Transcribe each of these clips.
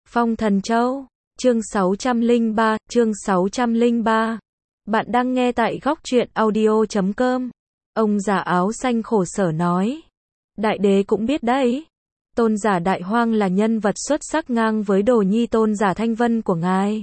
Phong Thần Châu, chương 603. Bạn đang nghe tại góc truyện audio.com. Ông già áo xanh khổ sở nói. Đại đế cũng biết đấy. Tôn giả Đại Hoang là nhân vật xuất sắc ngang với đồ nhi tôn giả Thanh Vân của ngài.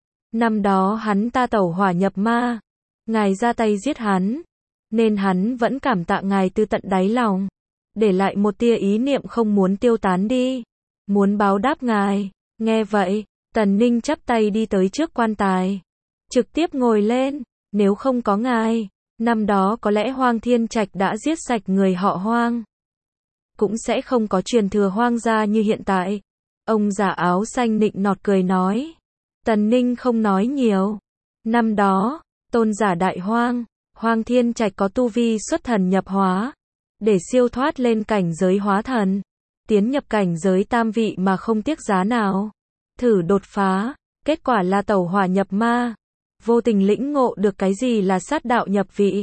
Năm đó hắn ta tẩu hỏa nhập ma. Ngài ra tay giết hắn. Nên hắn vẫn cảm tạ ngài từ tận đáy lòng. Để lại một tia ý niệm không muốn tiêu tán đi. Muốn báo đáp ngài. Nghe vậy, Tần Ninh chắp tay đi tới trước quan tài. Trực tiếp ngồi lên. Nếu không có ngài, năm đó có lẽ Hoang Thiên Trạch đã giết sạch người họ Hoang. Cũng sẽ không có truyền thừa Hoang gia như hiện tại. Ông già áo xanh nịnh nọt cười nói. Tần Ninh không nói nhiều. Năm đó, tôn giả Đại Hoang, Hoang Thiên Trạch có tu vi xuất thần nhập hóa. Để siêu thoát lên cảnh giới hóa thần. Tiến nhập cảnh giới tam vị mà không tiếc giá nào. Thử đột phá, kết quả là tẩu hỏa nhập ma. Vô tình lĩnh ngộ được cái gì là sát đạo nhập vị.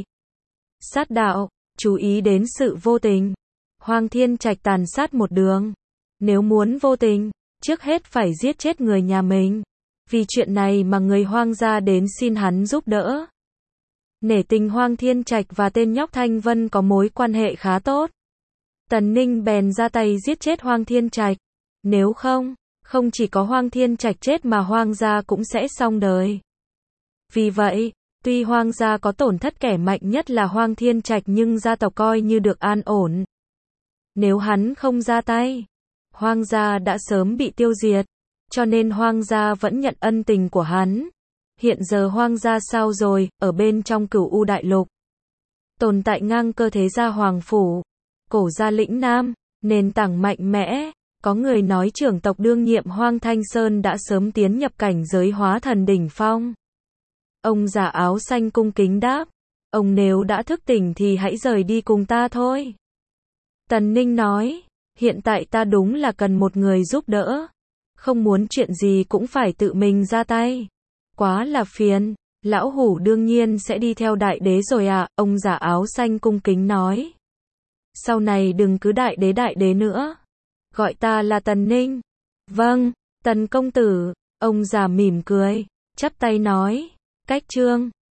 Sát đạo, chú ý đến sự vô tình. Hoang Thiên Trạch tàn sát một đường. Nếu muốn vô tình, trước hết phải giết chết người nhà mình. Vì chuyện này mà người Hoang gia đến xin hắn giúp đỡ. Nể tình Hoang Thiên Trạch và tên nhóc Thanh Vân có mối quan hệ khá tốt. Tần Ninh bèn ra tay giết chết Hoang Thiên Trạch. Nếu không, không chỉ có Hoang Thiên Trạch chết mà Hoang gia cũng sẽ xong đời. Vì vậy, tuy Hoang gia có tổn thất kẻ mạnh nhất là Hoang Thiên Trạch nhưng gia tộc coi như được an ổn. Nếu hắn không ra tay, Hoang gia đã sớm bị tiêu diệt. Cho nên Hoang gia vẫn nhận ân tình của hắn. Hiện giờ Hoang gia sao rồi, ở bên trong Cửu U Đại Lục. Tồn tại ngang cơ thế gia Hoàng Phủ, Cổ gia lĩnh Nam, nền tảng mạnh mẽ. Có người nói trưởng tộc đương nhiệm Hoang Thanh Sơn đã sớm tiến nhập cảnh giới hóa thần đỉnh phong. Ông già áo xanh cung kính đáp. Ông nếu đã thức tỉnh thì hãy rời đi cùng ta thôi. Tần Ninh nói. Hiện tại ta đúng là cần một người giúp đỡ. Không muốn chuyện gì cũng phải tự mình ra tay. Quá là phiền. Lão hủ đương nhiên sẽ đi theo đại đế rồi ạ. Ông già áo xanh cung kính nói. Sau này đừng cứ đại đế nữa. Gọi ta là Tần Ninh. Vâng, Tần công tử. Ông già mỉm cười, chắp tay nói. Cách chương